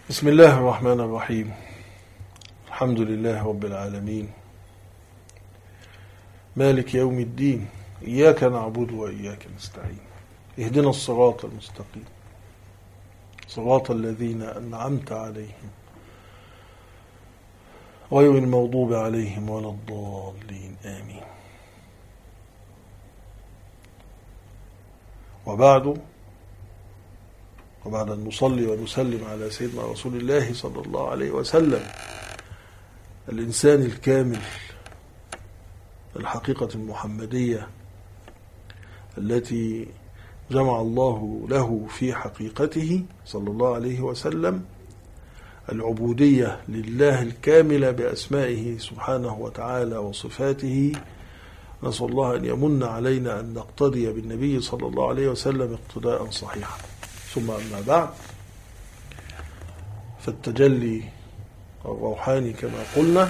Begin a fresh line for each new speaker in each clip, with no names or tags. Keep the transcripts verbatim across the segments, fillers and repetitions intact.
بسم الله الرحمن الرحيم. الحمد لله رب العالمين، مالك يوم الدين، إياك نعبد وإياك نستعين، اهدنا الصراط المستقيم، صراط الذين أنعمت عليهم غير المغضوب عليهم ولا الضالين، آمين. وبعد وبعد أن نصلي ونسلم على سيدنا رسول الله صلى الله عليه وسلم، الإنسان الكامل، الحقيقة المحمدية التي جمع الله له في حقيقته صلى الله عليه وسلم العبودية لله الكاملة بأسمائه سبحانه وتعالى وصفاته. نسأل الله أن يمن علينا أن نقتدي بالنبي صلى الله عليه وسلم اقتداء صحيحا. ثم أما بعد، فالتجلي الروحاني كما قلنا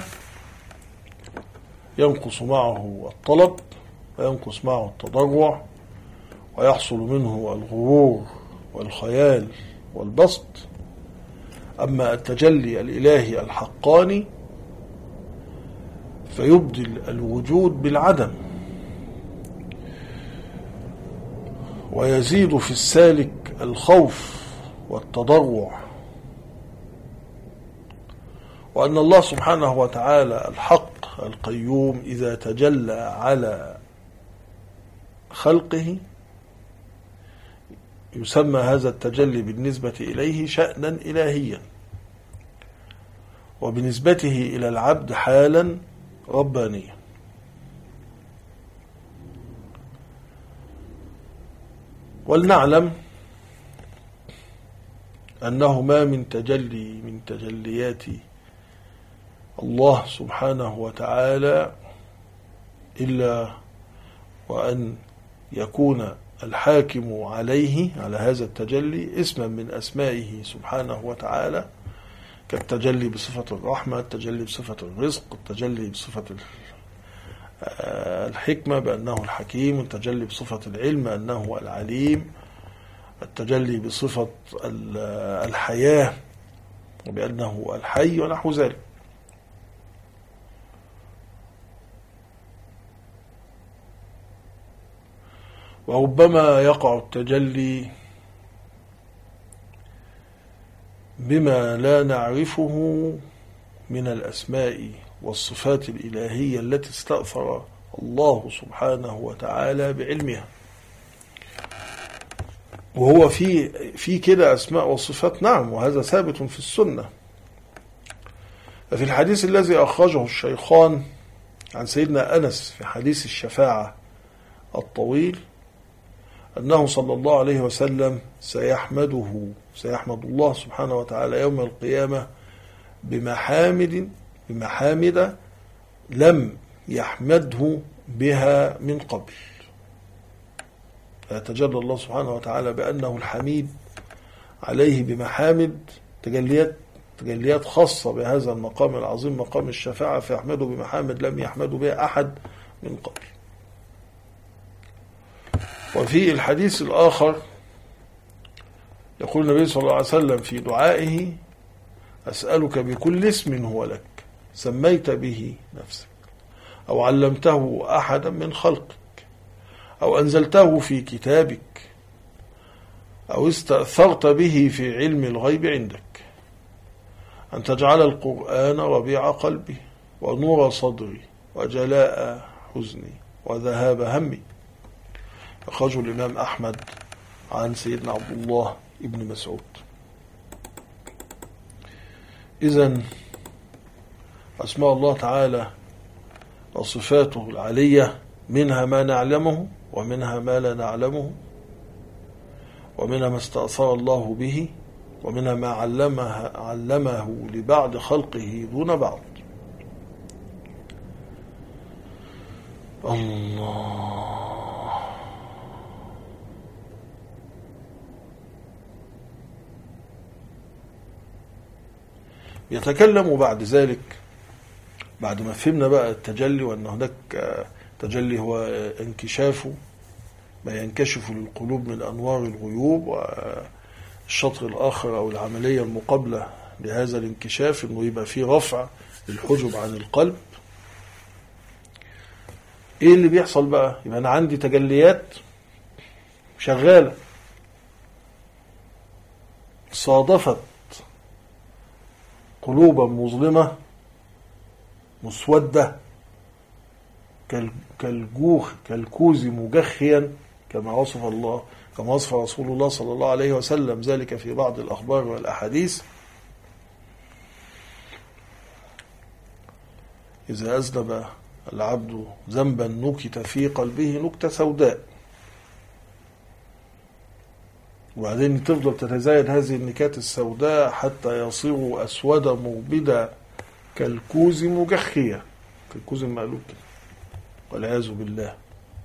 ينقص معه الطلب وينقص معه التضرع، ويحصل منه الغرور والخيال والبسط. أما التجلي الإلهي الحقاني فيبدل الوجود بالعدم، ويزيد في السالك الخوف والتضرع، وأن الله سبحانه وتعالى الحق القيوم إذا تجلى على خلقه يسمى هذا التجلي بالنسبة إليه شأنا إلهيا، وبنسبته إلى العبد حالا ربانيا. ولنعلم أنه ما من تجلي من تجليات الله سبحانه وتعالى إلا وأن يكون الحاكم عليه على هذا التجلي اسما من أسمائه سبحانه وتعالى، كالتجلي بصفة الرحمة، التجلي بصفة الرزق، التجلي بصفة الحكمة بأنه الحكيم، التجلي بصفة العلم أنه العليم، التجلي بصفة الحياة وبأنه الحي ونحو ذلك. وربما يقع التجلي بما لا نعرفه من الأسماء والصفات الإلهية التي استأثر الله سبحانه وتعالى بعلمها، وهو في في كده أسماء وصفات، نعم، وهذا ثابت في السنة. ففي الحديث الذي أخرجه الشيخان عن سيدنا أنس في حديث الشفاعة الطويل أنه صلى الله عليه وسلم سيحمده سيحمد الله سبحانه وتعالى يوم القيامة بمحامد بمحامد لم يحمده بها من قبل. فيتجلى الله سبحانه وتعالى بأنه الحميد عليه بمحامد تجليات تجليات خاصة بهذا المقام العظيم، مقام الشفاعة، فيحمده بمحامد لم يحمده بها أحد من قبل. وفي الحديث الآخر يقول النبي صلى الله عليه وسلم في دعائه: أسألك بكل اسم هو لك سميت به نفسك أو علمته أحدا من خلقك أو أنزلته في كتابك أو استأثرت به في علم الغيب عندك أن تجعل القرآن ربيع قلبي ونور صدري وجلاء حزني وذهاب همي. أخرجه الإمام أحمد عن سيدنا عبد الله ابن مسعود. إذن أسماء الله تعالى وصفاته العلية منها ما نعلمه ومنها ما لا نعلمه، ومنها ما استأثر الله به، ومنها ما علمه, علمه لبعض خلقه دون بعض. الله. يتكلم بعد ذلك، بعد ما فهمنا بقى التجلي وأن هناك تجلي هو انكشاف ما ينكشف للقلوب من أنوار الغيوب، والشطر الآخر أو العملية المقابلة لهذا الانكشاف انه يبقى فيه رفع الحجب عن القلب. ايه اللي بيحصل بقى؟ يبقى انا عندي تجليات شغالة صادفت قلوبا مظلمة مسودة كالجوخ كالكوز مجخيا، كما وصف الله كما وصف رسول الله صلى الله عليه وسلم ذلك في بعض الأخبار والأحاديث. إذا أذنب العبد ذنبا نكت في قلبه نكتة سوداء، وبعدين تفضل تتزايد هذه النكات السوداء حتى يصير أسود مغبدا كالكوز مجخية، كالكوز المقلوب والعياذ بالله.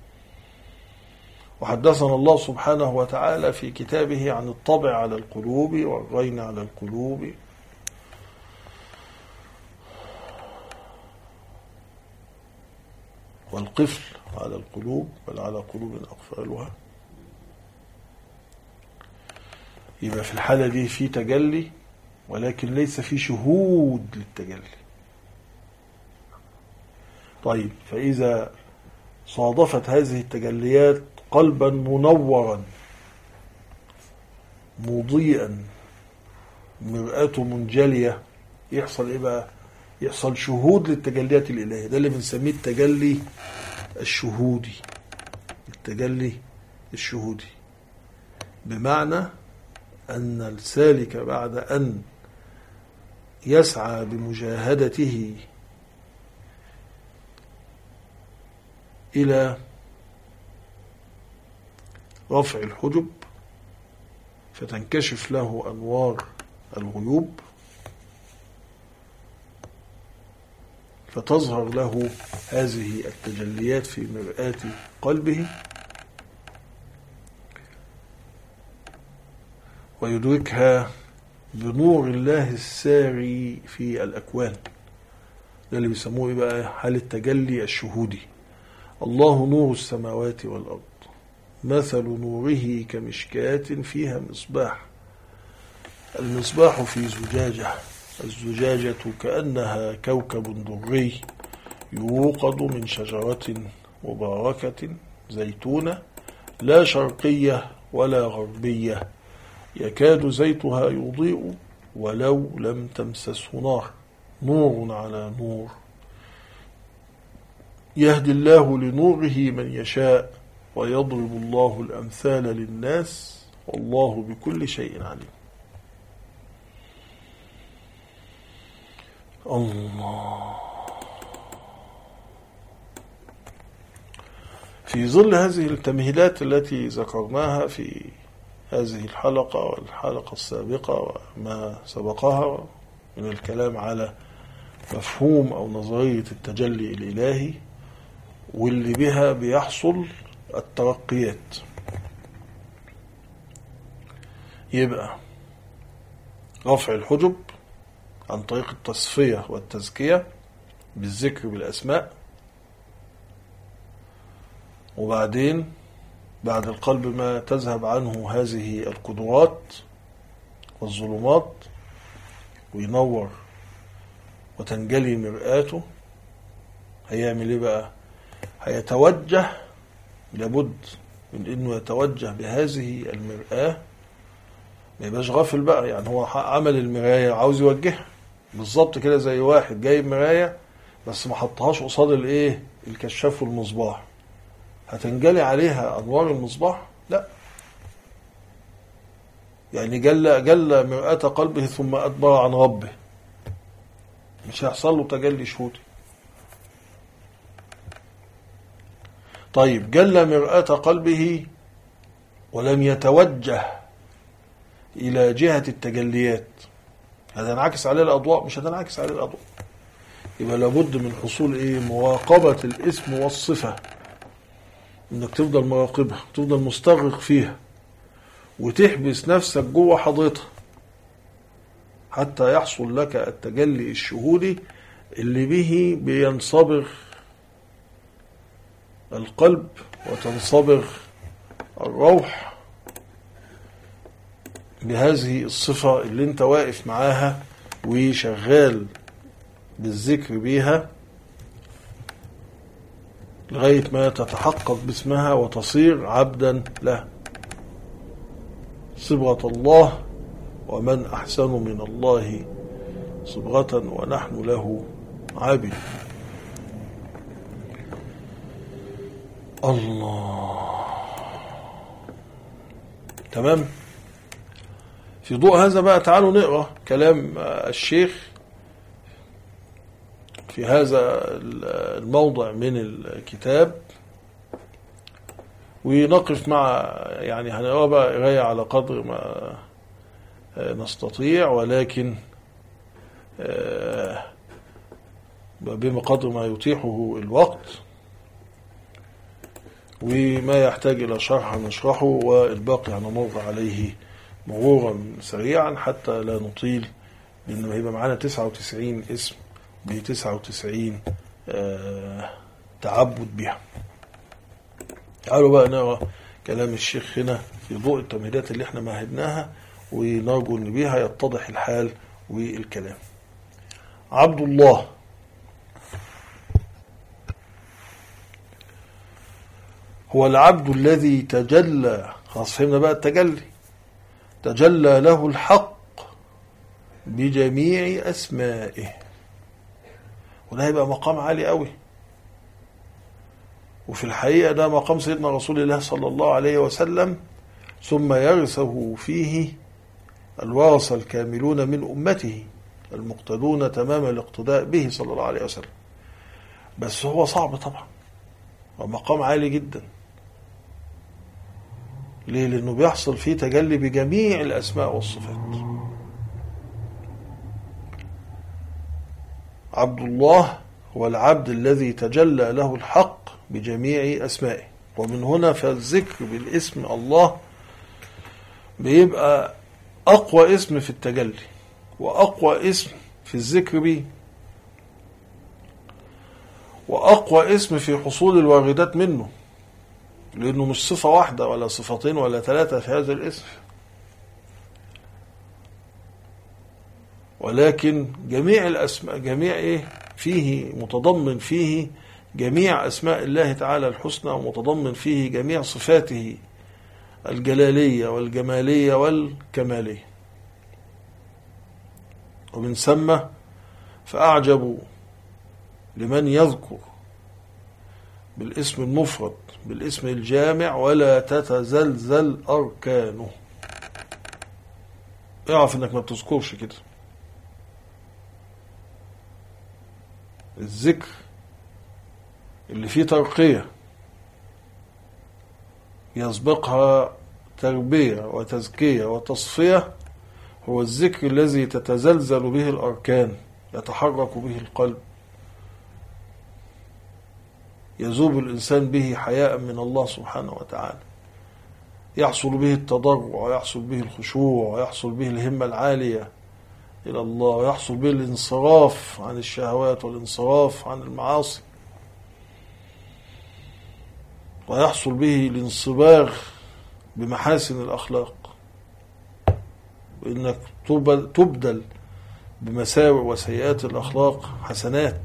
وحدثنا الله سبحانه وتعالى في كتابه عن الطبع على القلوب والرين على القلوب، والقفل على القلوب، بل على قلوب أقفالها. يبقى في الحالة دي في تجلي، ولكن ليس في شهود للتجلي. طيب، فإذا صادفت هذه التجليات قلبا منورا مضيئا مرآته منجلية، يحصل إيه بقى؟ يحصل شهود للتجليات الإلهية. ده اللي بنسميه التجلي الشهودي. التجلي الشهودي بمعنى أن السالك بعد أن يسعى بمجاهدته إلى رفع الحجب فتنكشف له أنوار الغيوب، فتظهر له هذه التجليات في مرآة قلبه، ويدركها بنور الله الساري في الأكوان. ده اللي بيسموه إيه بقى؟ حال التجلي الشهودي. الله نور السماوات والأرض، مثل نوره كمشكاة فيها مصباح، المصباح في زجاجة، الزجاجة كأنها كوكب دري يوقد من شجرة مباركة زيتونة لا شرقية ولا غربية، يكاد زيتها يضيء ولو لم تمسسه نار، نور على نور، يهدي الله لنوره من يشاء ويضرب الله الأمثال للناس والله بكل شيء عليم. الله. في ظل هذه التمهيدات التي ذكرناها في هذه الحلقة والحلقة السابقة وما سبقها من الكلام على مفهوم أو نظرية التجلي الإلهي، واللي بها بيحصل الترقيات، يبقى رفع الحجب عن طريق التصفية والتزكية بالذكر بالأسماء، وبعدين بعد القلب ما تذهب عنه هذه القدرات والظلمات وينور وتنجلي مرآته، هيعمل ايه بقى؟ هيتوجه، لابد من انه يتوجه بهذه المرآة، ما يبقاش غافل بقى. يعني هو عمل المراية عاوز يوجهها بالظبط كده، زي واحد جايب مراية بس ما حطهاش قصاد الايه الكشاف والمصباح، هتنجلي عليها انوار المصباح؟ لا. يعني جل جل مرآة قلبه ثم ادبر عن ربه، مش هيحصل له تجلي شهودي. طيب، جل مرآة قلبه ولم يتوجه إلى جهة التجليات، هتنعكس عليه الأضواء؟ مش هتنعكس عليه الأضواء. يبقى لابد من حصول إيه؟ مراقبة الاسم والصفة، إنك تفضل مراقبها، تفضل مستغرق فيها، وتحبس نفسك جوه حضرتها حتى يحصل لك التجلي الشهودي اللي به بينصبغ القلب وتنصبغ الروح بهذه الصفة اللي انت واقف معاها وشغال بالذكر بيها لغاية ما تتحقق باسمها وتصير عبدا له. صبغة الله، ومن أحسن من الله صبغة ونحن له عابد. الله. تمام. في ضوء هذا بقى تعالوا نقرأ كلام الشيخ في هذا الموضع من الكتاب، ونقف مع يعني هنقرأ بقى قراية على قدر ما نستطيع، ولكن بما قدر ما يتيحه الوقت، وما يحتاج إلى شرح نشرحه، والباقي هنمر عليه مرورا سريعا حتى لا نطيل، لأنه هيبقى معانا تسعة وتسعين اسم ب تسعة وتسعين آه تعبد بها. تعالوا بقى نقرأ كلام الشيخ هنا في ضوء التمهيدات اللي احنا مهدناها، ونرجو ان بها يتضح الحال والكلام. عبد الله هو العبد الذي تجلى، خلاص فهمنا بقى التجلي، تجلى له الحق بجميع أسمائه. وده هيبقى مقام عالي قوي، وفي الحقيقة ده مقام سيدنا رسول الله صلى الله عليه وسلم، ثم يرثه فيه الورثة الكاملون من أمته المقتدون تمام الاقتداء به صلى الله عليه وسلم. بس هو صعب طبعا، ومقام عالي جدا. ليه؟ لأنه بيحصل فيه تجلي بجميع الأسماء والصفات. عبد الله هو العبد الذي تجلى له الحق بجميع أسمائه. ومن هنا فالذكر بالاسم الله بيبقى أقوى اسم في التجلي، وأقوى اسم في الذكر به، وأقوى اسم في حصول الواردات منه، لأنه مش صفة واحدة ولا صفتين ولا ثلاثة في هذا الاسم، ولكن جميع الأسماء، جميع إيه فيه، متضمن فيه جميع أسماء الله تعالى الحسنى، ومتضمن فيه جميع صفاته الجلالية والجمالية والكمالية. ومن ثم فأعجب لمن يذكر بالاسم المفرد بالاسم الجامع ولا تتزلزل أركانه. اعرف انك ما بتذكرش كده. الذكر اللي فيه ترقية يسبقها تربية وتزكية وتصفية هو الذكر الذي تتزلزل به الأركان، يتحرك به القلب، يذوب الإنسان به حياء من الله سبحانه وتعالى، يحصل به التضرع، ويحصل به الخشوع، ويحصل به الهمة العالية إلى الله، ويحصل به الانصراف عن الشهوات والانصراف عن المعاصي، ويحصل به الانصباغ بمحاسن الأخلاق، وإنك تبدل بمساوئ وسيئات الأخلاق حسنات.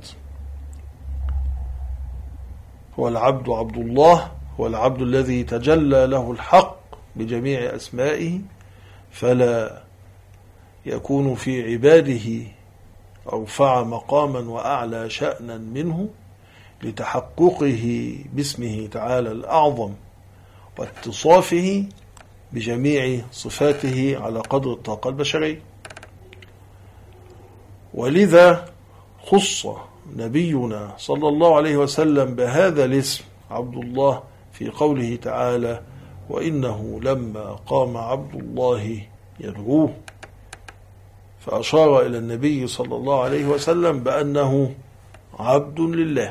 هو العبد عبد الله، هو العبد الذي تجلى له الحق بجميع أسمائه، فلا يكون في عباده أرفع مقاما وأعلى شأنا منه لتحققه باسمه تعالى الأعظم واتصافه بجميع صفاته على قدر الطاقة البشرية. ولذا خص نبينا صلى الله عليه وسلم بهذا الاسم عبد الله في قوله تعالى: وإنه لما قام عبد الله يدعوه، فأشار إلى النبي صلى الله عليه وسلم بأنه عبد لله.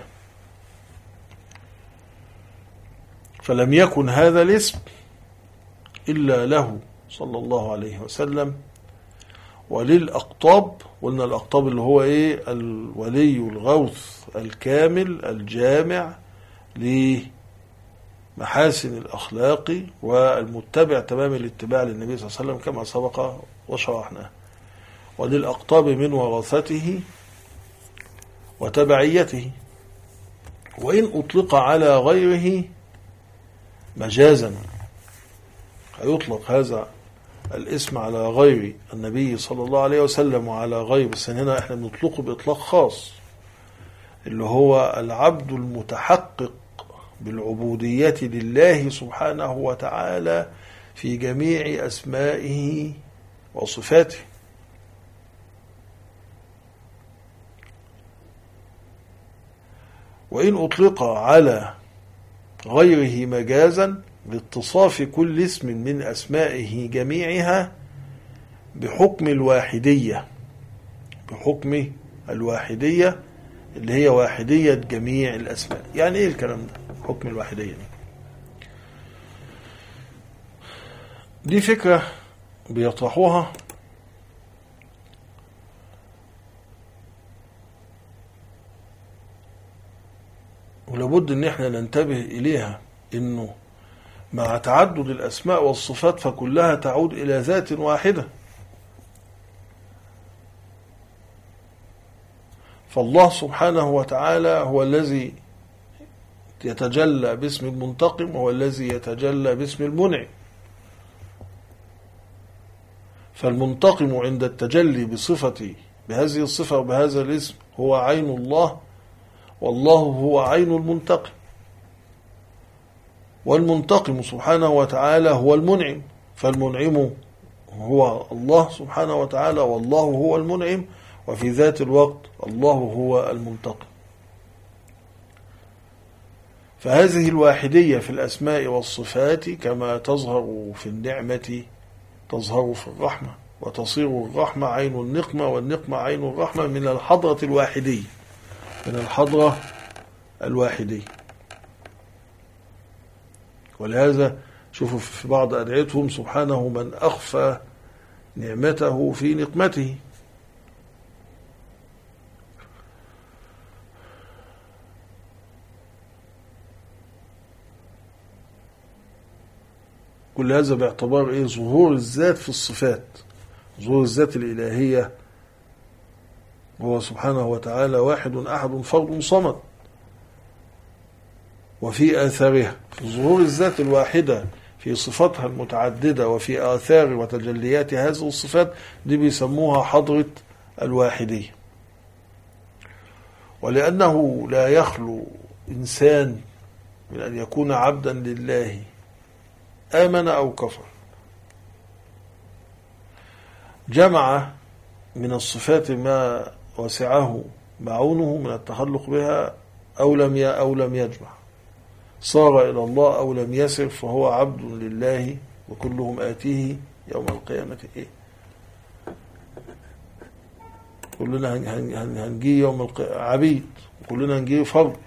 فلم يكن هذا الاسم إلا له صلى الله عليه وسلم وللأقطاب. قلنا الأقطاب اللي هو إيه؟ الولي الغوث الكامل الجامع لمحاسن الأخلاق والمتبع تمام الاتباع للنبي صلى الله عليه وسلم كما سبق وشرحنا. وللأقطاب من ورثته وتبعيته. وإن أطلق على غيره مجازا، هيطلق هذا الاسم على غير النبي صلى الله عليه وسلم وعلى غير، بس هنا احنا بنطلقه بإطلاق خاص، اللي هو العبد المتحقق بالعبودية لله سبحانه وتعالى في جميع أسمائه وصفاته. وإن أطلق على غيره مجازا لاتصاف كل اسم من أسمائه جميعها بحكم الواحدية، بحكم الواحدية اللي هي واحدية جميع الأسماء. يعني إيه الكلام ده حكم الواحدية دي؟ دي فكرة بيطرحوها ولابد ان احنا ننتبه اليها، انه مع تعدد الاسماء والصفات فكلها تعود الى ذات واحدة. فالله سبحانه وتعالى هو الذي يتجلى باسم المنتقم، وهو الذي يتجلى باسم المنعم. فالمنتقم عند التجلي بصفته بهذه الصفة وبهذا الاسم هو عين الله، والله هو عين المنتقم. والمنتقم سبحانه وتعالى هو المنعم، فالمنعم هو الله سبحانه وتعالى، والله هو المنعم، وفي ذات الوقت الله هو المنتقم. فهذه الواحدية في الأسماء والصفات كما تظهر في النعمة تظهر في الرحمة، وتصير الرحمة عين النقمة، والنقمة عين الرحمة من الحضرة الواحدية، من الحضرة الواحدية. ولهذا شوفوا في بعض أدعيتهم سبحانه من أخفى نعمته في نقمته. كل هذا باعتبار إيه؟ ظهور الذات في الصفات، ظهور الذات الإلهية. هو سبحانه وتعالى واحد أحد فرد صمد. وفي آثارها، في ظهور الذات الواحدة في صفاتها المتعددة وفي آثار وتجليات هذه الصفات، دي بيسموها حضرة الواحدية. ولأنه لا يخلو إنسان من أن يكون عبدا لله آمن أو كفر، جمع من الصفات ما وسعه معونه من التخلق بها أو لم أو لم يجمع، صار إلى الله أو لم يسر، فهو عبد لله، وكلهم آتيه يوم القيامة إيه؟ كلنا هنجي يوم القيامة عبيد، وكلنا هنجي فرد.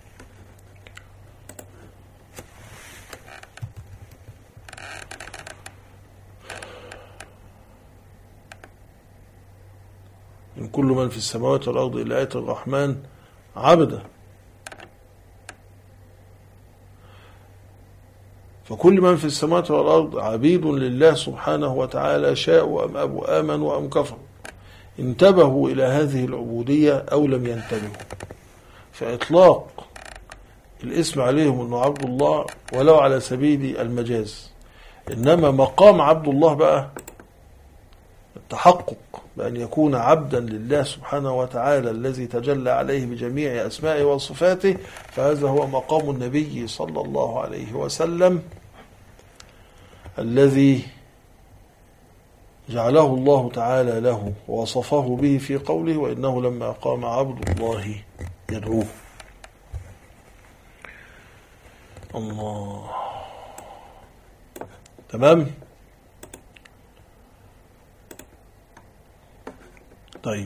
إن كل من في السماوات والأرض إلا آتي الرحمن عبدا. فكل من في السماوات والأرض عبيد لله سبحانه وتعالى، شاءوا أم أبوا، آمنوا أم كفروا، انتبهوا إلى هذه العبودية أو لم ينتبهوا. فإطلاق الاسم عليهم أنه عبد الله ولو على سبيل المجاز، إنما مقام عبد الله بقى التحقق بأن يكون عبدا لله سبحانه وتعالى الذي تجلى عليه بجميع أسمائه وصفاته، فهذا هو مقام النبي صلى الله عليه وسلم الذي جعله الله تعالى له ووصفه به في قوله: وإنه لما قام عبد الله يدعوه. الله. تمام. طيب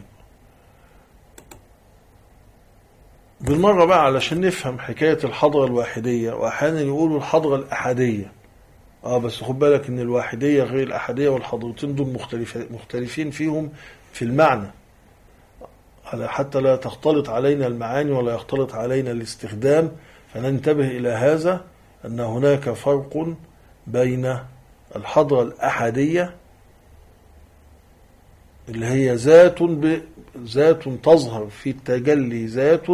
بالمرة بقى علشان نفهم حكاية الحضرة الواحدية، وأحيانا يقولوا الحضرة الأحدية. اه بس خد بالك ان الواحدية غير الأحدية، والحضرتين دول مختلفين فيهم في المعنى، حتى لا تختلط علينا المعاني ولا يختلط علينا الاستخدام. فننتبه إلى هذا، أن هناك فرق بين الحضرة الأحدية اللي هي ذات ب... ذات تظهر في التجلي، ذات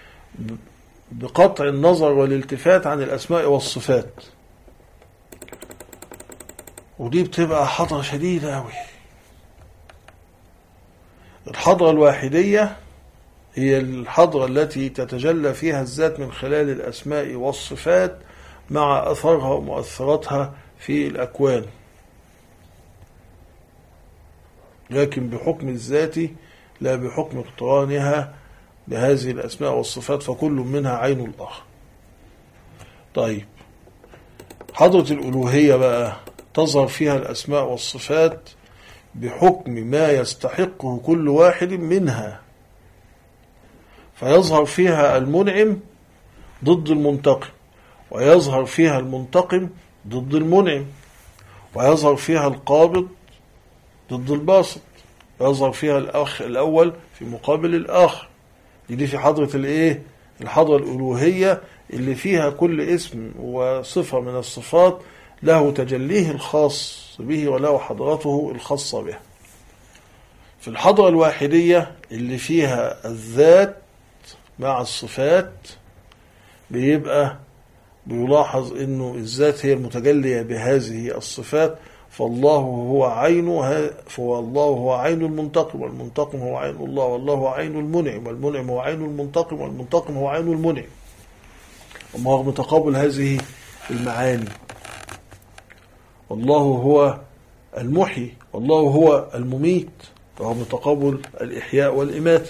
بقطع النظر والالتفات عن الأسماء والصفات. ودي بتبقى حضرة شديدة أوي. الحضرة الواحدية هي الحضرة التي تتجلى فيها الذات من خلال الأسماء والصفات مع أثرها ومؤثراتها في الأكوان، لكن بحكم الذات لا بحكم اقترانها بهذه الأسماء والصفات، فكل منها عين الآخر. طيب، حضرة الألوهية بقى تظهر فيها الأسماء والصفات بحكم ما يستحقه كل واحد منها، فيظهر فيها المنعم ضد المنتقم، ويظهر فيها المنتقم ضد المنعم، ويظهر فيها القابض ضد الباسط، ويظهر فيها الأخ الأول في مقابل الآخر. دي في حضرة الإيه؟ الحضرة الألوهية اللي فيها كل اسم وصفة من الصفات له تجليه الخاص به وله حضرته الخاصة به. في الحضرة الواحدية اللي فيها الذات مع الصفات بيبقى بيلاحظ انه الذات هي المتجلية بهذه الصفات، فالله هو عين فالله هو عين المنتقم، والمنتقم هو عين الله، والله هو عين المنعم، والمنعم هو عين المنتقم، والمنتقم هو عين المنعم. وما هو متقابل هذه المعاني. والله هو المحيي، والله هو المميت، فهو متقابل الإحياء والإماتة.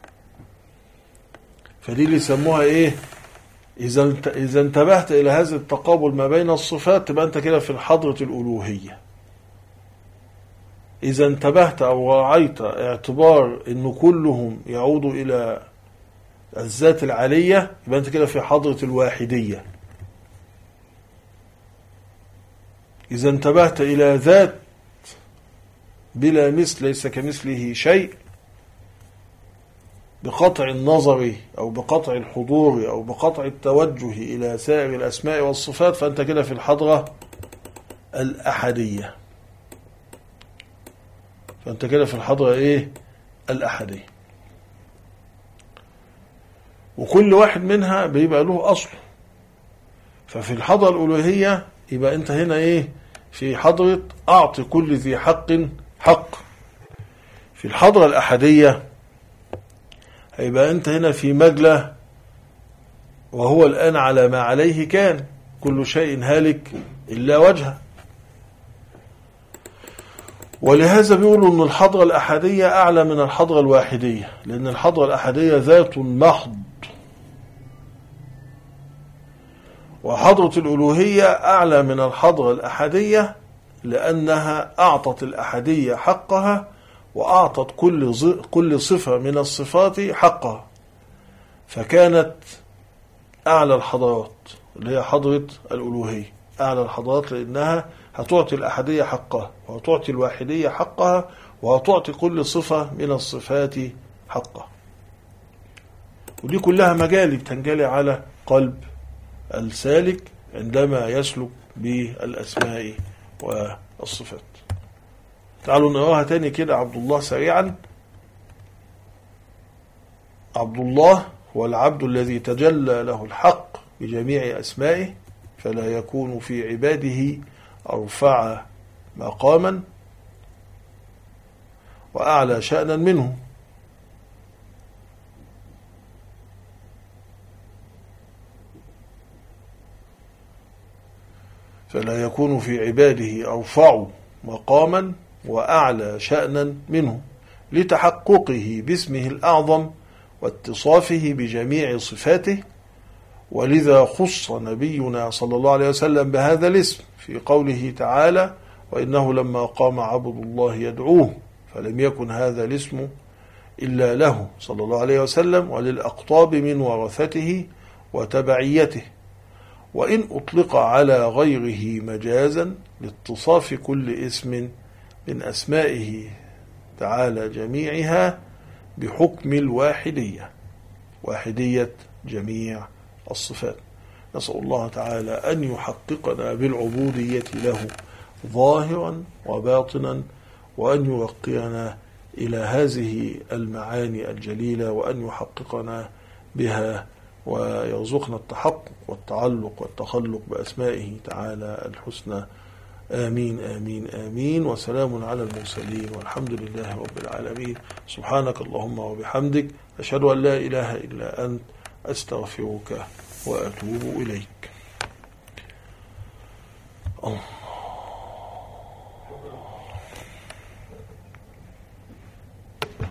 فدي اللي يسموها إيه؟ إذا إذا انتبهت إلى هذا التقابل ما بين الصفات تبقى أنت كده في حضرة الألوهية. إذا انتبهت أو راعيت اعتبار إنه كلهم يعودوا إلى الذات العالية يبقى أنت كده في حضرة الواحدية. إذا انتبهت إلى ذات بلا مثل ليس كمثله شيء بقطع النظر أو بقطع الحضور أو بقطع التوجه إلى سائر الأسماء والصفات فأنت كده في الحضرة الأحدية. فأنت كده في الحضرة إيه؟ الأحدية. وكل واحد منها بيبقى له أصل. ففي الحضرة الألوهية يبقى أنت هنا إيه؟ في حضرة أعطي كل ذي حق حق. في الحضرة الأحدية هيبقى أنت هنا في مجلة وهو الآن على ما عليه كان، كل شيء هالك إلا وجهه. ولهذا بيقولوا أن الحضرة الأحدية أعلى من الحضرة الواحدية، لأن الحضرة الأحدية ذات محض، وحضرة الألوهية أعلى من الحضرة الأحدية لأنها أعطت الأحدية حقها وأعطت كل كل صفة من الصفات حقها، فكانت أعلى الحضارات اللي هي حضرة الألوهية، أعلى الحضارات لأنها هتعطي الأحدية حقها وهتعطي الواحدية حقها وهتعطي كل صفة من الصفات حقها. ودي كلها مجالي تنجلي على قلب السالك عندما يسلك بالأسماء والصفات. تعالوا نقراها تاني كده عبد الله سريعا. عبد الله هو العبد الذي تجلى له الحق بجميع أسمائه فلا يكون في عباده أرفع مقاما وأعلى شأنا منه. فلا يكون في عباده أرفع مقاما وأعلى شأنا منه لتحققه باسمه الأعظم واتصافه بجميع صفاته. ولذا خص نبينا صلى الله عليه وسلم بهذا الاسم في قوله تعالى: وإنه لما قام عبد الله يدعوه فلم يكن هذا الاسم إلا له صلى الله عليه وسلم وللأقطاب من ورثته وتبعيته، وإن أطلق على غيره مجازا لاتصاف كل اسم من أسمائه تعالى جميعها بحكم الواحدية، واحدية جميع الصفات. نسأل الله تعالى أن يحققنا بالعبودية له ظاهرا وباطنا، وأن يوقينا إلى هذه المعاني الجليلة، وأن يحققنا بها ويرزقنا التحقق والتعلق والتخلق بأسمائه تعالى الحسنى. آمين آمين آمين. وسلام على المرسلين والحمد لله رب العالمين. سبحانك اللهم وبحمدك، أشهد أن لا إله إلا أنت، أستغفرك وأتوب إليك.